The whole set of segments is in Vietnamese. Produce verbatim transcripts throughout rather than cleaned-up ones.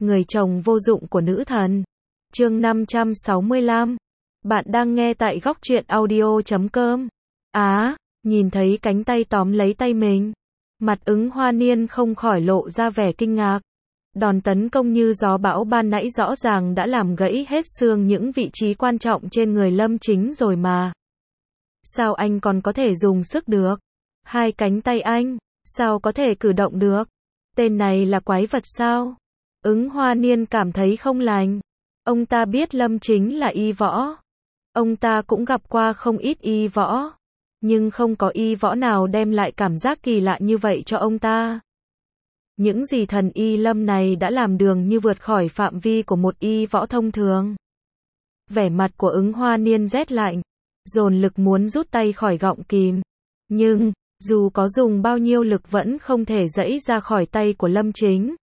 người chồng vô dụng của nữ thần. Chương năm trăm sáu mươi lăm. Bạn đang nghe tại góc truyện audio chấm com. Á, nhìn thấy cánh tay tóm lấy tay mình. Mặt Ứng Hoa Niên không khỏi lộ ra vẻ kinh ngạc. Đòn tấn công như gió bão ban nãy rõ ràng đã làm gãy hết xương những vị trí quan trọng trên người Lâm Chính rồi mà. Sao anh còn có thể dùng sức được? Hai cánh tay anh, sao có thể cử động được? Tên này là quái vật sao? Ứng Hoa Niên cảm thấy không lành. Ông ta biết Lâm Chính là y võ. Ông ta cũng gặp qua không ít y võ. Nhưng không có y võ nào đem lại cảm giác kỳ lạ như vậy cho ông ta. Những gì thần y Lâm này đã làm đường như vượt khỏi phạm vi của một y võ thông thường. Vẻ mặt của Ứng Hoa Niên rét lạnh, dồn lực muốn rút tay khỏi gọng kìm. Nhưng, dù có dùng bao nhiêu lực vẫn không thể giãy ra khỏi tay của Lâm Chính.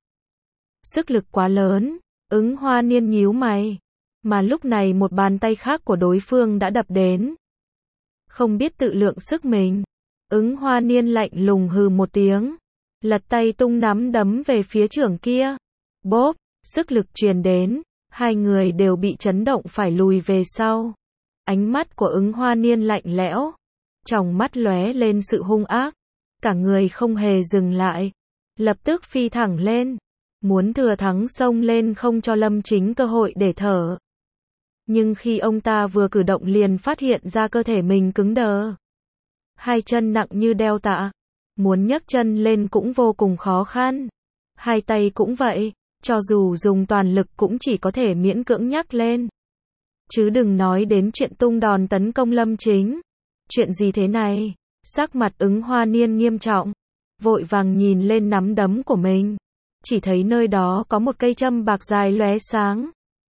Sức lực quá lớn, Ứng Hoa Niên nhíu mày. Mà lúc này một bàn tay khác của đối phương đã đập đến. Không biết tự lượng sức mình. Ứng Hoa Niên lạnh lùng hừ một tiếng. Lật tay tung nắm đấm về phía chưởng kia. Bốp, sức lực truyền đến. Hai người đều bị chấn động phải lùi về sau. Ánh mắt của Ứng Hoa Niên lạnh lẽo. Tròng mắt lóe lên sự hung ác. Cả người không hề dừng lại. Lập tức phi thẳng lên. Muốn thừa thắng xông lên không cho Lâm Chính cơ hội để thở. Nhưng khi ông ta vừa cử động liền phát hiện ra cơ thể mình cứng đờ. Hai chân nặng như đeo tạ. Muốn nhấc chân lên cũng vô cùng khó khăn. Hai tay cũng vậy, cho dù dùng toàn lực cũng chỉ có thể miễn cưỡng nhấc lên. Chứ đừng nói đến chuyện tung đòn tấn công Lâm Chính. Chuyện gì thế này? Sắc mặt Ứng Hoa Niên nghiêm trọng. Vội vàng nhìn lên nắm đấm của mình. Chỉ thấy nơi đó có một cây châm bạc dài lóe sáng.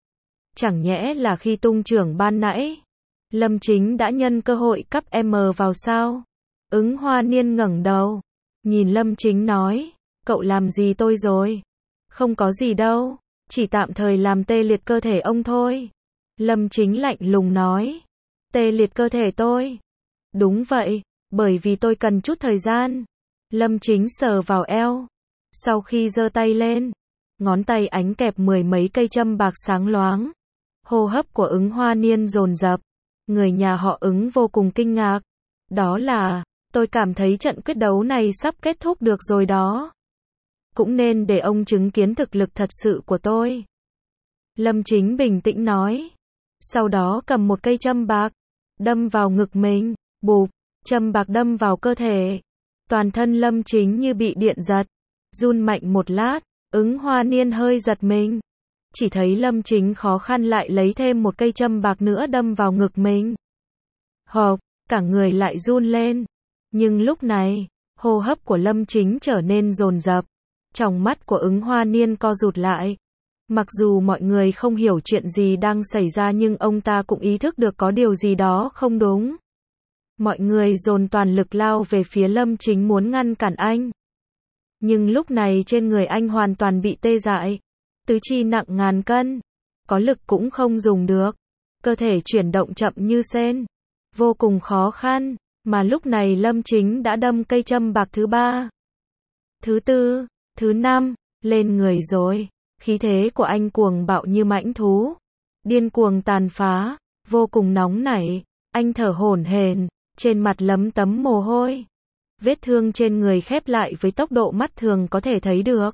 Chẳng nhẽ là khi tung chưởng ban nãy, Lâm Chính đã nhân cơ hội cắp M vào sao? Ứng Hoa Niên ngẩng đầu, nhìn Lâm Chính nói, cậu làm gì tôi rồi? Không có gì đâu, chỉ tạm thời làm tê liệt cơ thể ông thôi. Lâm Chính lạnh lùng nói, tê liệt cơ thể tôi? Đúng vậy, bởi vì tôi cần chút thời gian. Lâm Chính sờ vào eo. Sau khi giơ tay lên, ngón tay ánh kẹp mười mấy cây châm bạc sáng loáng. Hô hấp của Ứng Hoa Niên dồn dập. Người nhà họ Ứng vô cùng kinh ngạc. Đó là, tôi cảm thấy trận quyết đấu này sắp kết thúc được rồi đó. Cũng nên để ông chứng kiến thực lực thật sự của tôi. Lâm Chính bình tĩnh nói. Sau đó cầm một cây châm bạc, đâm vào ngực mình. Bụp, châm bạc đâm vào cơ thể. Toàn thân Lâm Chính như bị điện giật. Run mạnh một lát, Ứng Hoa Niên hơi giật mình. Chỉ thấy Lâm Chính khó khăn lại lấy thêm một cây châm bạc nữa đâm vào ngực mình. Hộp, cả người lại run lên. Nhưng lúc này, hô hấp của Lâm Chính trở nên dồn dập. Tròng mắt của Ứng Hoa Niên co rụt lại. Mặc dù mọi người không hiểu chuyện gì đang xảy ra nhưng ông ta cũng ý thức được có điều gì đó không đúng. Mọi người dồn toàn lực lao về phía Lâm Chính muốn ngăn cản anh. Nhưng lúc này trên người anh hoàn toàn bị tê dại. Tứ chi nặng ngàn cân. Có lực cũng không dùng được. Cơ thể chuyển động chậm như sên. Vô cùng khó khăn. Mà lúc này Lâm Chính đã đâm cây châm bạc thứ ba. Thứ tư. Thứ năm. Lên người rồi. Khí thế của anh cuồng bạo như mãnh thú. Điên cuồng tàn phá. Vô cùng nóng nảy. Anh thở hổn hển. Trên mặt lấm tấm mồ hôi. Vết thương trên người khép lại với tốc độ mắt thường có thể thấy được.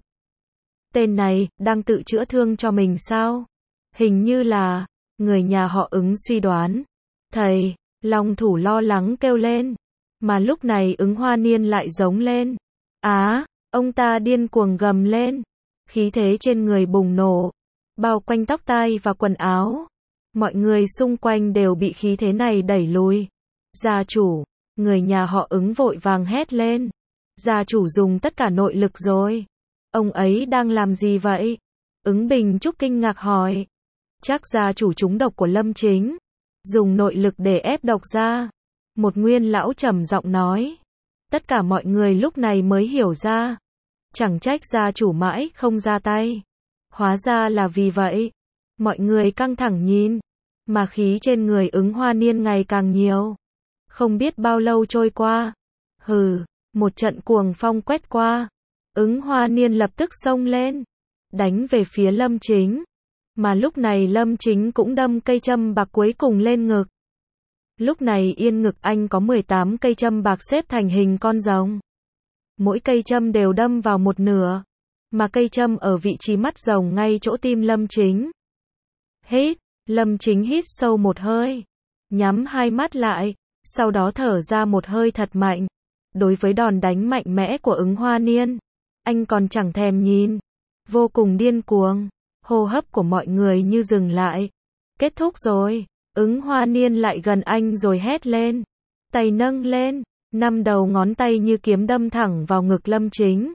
Tên này, đang tự chữa thương cho mình sao? Hình như là, người nhà họ Ứng suy đoán. Thầy, Long Thủ lo lắng kêu lên. Mà lúc này Ứng Hoa Niên lại giống lên. Á, ông ta điên cuồng gầm lên. Khí thế trên người bùng nổ. Bao quanh tóc tai và quần áo. Mọi người xung quanh đều bị khí thế này đẩy lùi. Gia chủ. Người nhà họ Ứng vội vàng hét lên. Gia chủ dùng tất cả nội lực rồi. Ông ấy đang làm gì vậy? Ứng Bình Trúc kinh ngạc hỏi. Chắc gia chủ trúng độc của Lâm Chính. Dùng nội lực để ép độc ra. Một nguyên lão trầm giọng nói. Tất cả mọi người lúc này mới hiểu ra. Chẳng trách gia chủ mãi không ra tay. Hóa ra là vì vậy. Mọi người căng thẳng nhìn. Mà khí trên người Ứng Hoa Niên ngày càng nhiều. Không biết bao lâu trôi qua. Hừ, một trận cuồng phong quét qua. Ứng Hoa Niên lập tức xông lên. đánh về phía Lâm Chính. Mà lúc này Lâm Chính cũng đâm cây châm bạc cuối cùng lên ngực. Lúc này yên ngực anh có mười tám cây châm bạc xếp thành hình con rồng. Mỗi cây châm đều đâm vào một nửa, mà cây châm ở vị trí mắt rồng ngay chỗ tim Lâm Chính. Hít, Lâm Chính hít sâu một hơi, nhắm hai mắt lại, sau đó thở ra một hơi thật mạnh. Đối với đòn đánh mạnh mẽ của Ứng Hoa Niên, anh còn chẳng thèm nhìn, vô cùng điên cuồng, hô hấp của mọi người như dừng lại. Kết thúc rồi, Ứng Hoa Niên lại gần anh rồi hét lên, tay nâng lên, năm đầu ngón tay như kiếm đâm thẳng vào ngực Lâm Chính.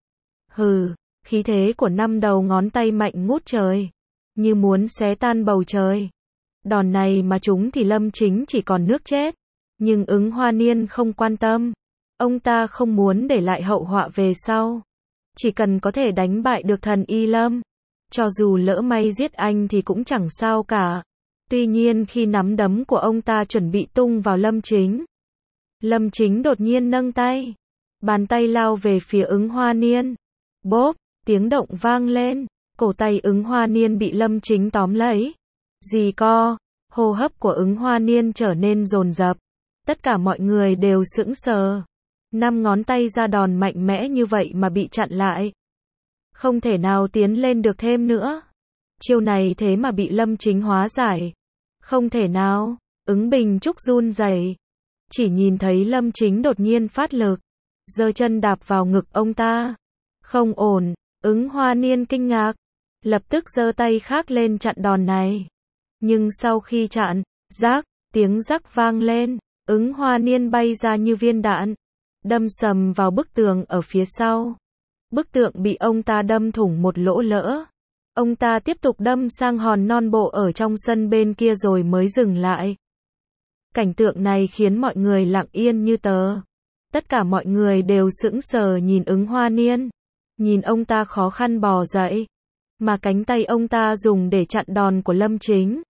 Hừ, khí thế của năm đầu ngón tay mạnh ngút trời, như muốn xé tan bầu trời. Đòn này mà trúng thì Lâm Chính chỉ còn nước chết, nhưng Ứng Hoa Niên không quan tâm. Ông ta không muốn để lại hậu họa về sau. Chỉ cần có thể đánh bại được thần Y Lâm, cho dù lỡ may giết anh thì cũng chẳng sao cả. Tuy nhiên khi nắm đấm của ông ta chuẩn bị tung vào Lâm Chính, Lâm Chính đột nhiên nâng tay, bàn tay lao về phía Ứng Hoa Niên. Bốp, tiếng động vang lên, cổ tay Ứng Hoa Niên bị Lâm Chính tóm lấy. Rì co, hô hấp của Ứng Hoa Niên trở nên dồn dập. Tất cả mọi người đều sững sờ. Năm ngón tay ra đòn mạnh mẽ như vậy mà bị chặn lại. Không thể nào tiến lên được thêm nữa. Chiêu này thế mà bị Lâm Chính hóa giải. Không thể nào, Ứng Bình Trúc run rẩy, chỉ nhìn thấy Lâm Chính đột nhiên phát lực, giơ chân đạp vào ngực ông ta. Không ổn, Ứng Hoa Niên kinh ngạc, lập tức giơ tay khác lên chặn đòn này. Nhưng sau khi chặn, rác, tiếng rắc vang lên, Ứng Hoa Niên bay ra như viên đạn, đâm sầm vào bức tường ở phía sau. Bức tượng bị ông ta đâm thủng một lỗ lỡ. Ông ta tiếp tục đâm sang hòn non bộ ở trong sân bên kia rồi mới dừng lại. Cảnh tượng này khiến mọi người lặng yên như tờ. Tất cả mọi người đều sững sờ nhìn Ứng Hoa Niên. Nhìn ông ta khó khăn bò dậy. Mà cánh tay ông ta dùng để chặn đòn của Lâm Chính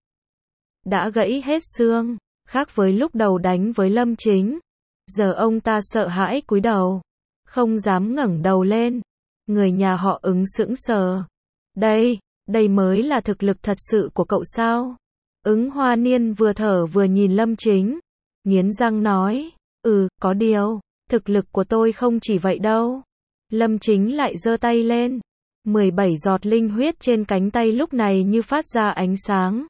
đã gãy hết xương. Khác với lúc đầu đánh với Lâm Chính, giờ ông ta sợ hãi cúi đầu, không dám ngẩng đầu lên. Người nhà họ Ứng sững sờ. Đây, đây mới là thực lực thật sự của cậu sao? Ứng Hoa Niên vừa thở vừa nhìn Lâm Chính, nghiến răng nói, ừ, có điều, thực lực của tôi không chỉ vậy đâu. Lâm Chính lại giơ tay lên, mười bảy giọt linh huyết trên cánh tay lúc này như phát ra ánh sáng.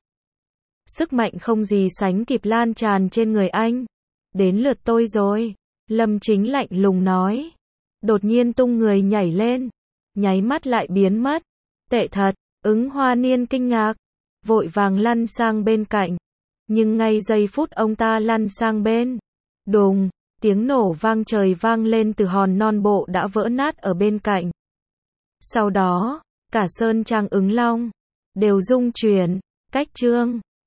Sức mạnh không gì sánh kịp lan tràn trên người anh. Đến lượt tôi rồi, Lâm Chính lạnh lùng nói. Đột nhiên tung người nhảy lên, nháy mắt lại biến mất. Tệ thật, Ứng Hoa Niên kinh ngạc, vội vàng lăn sang bên cạnh. Nhưng ngay giây phút ông ta lăn sang bên, đùng, tiếng nổ vang trời vang lên từ hòn non bộ đã vỡ nát ở bên cạnh. Sau đó, cả sơn trang Ứng Long đều rung chuyển, cách chương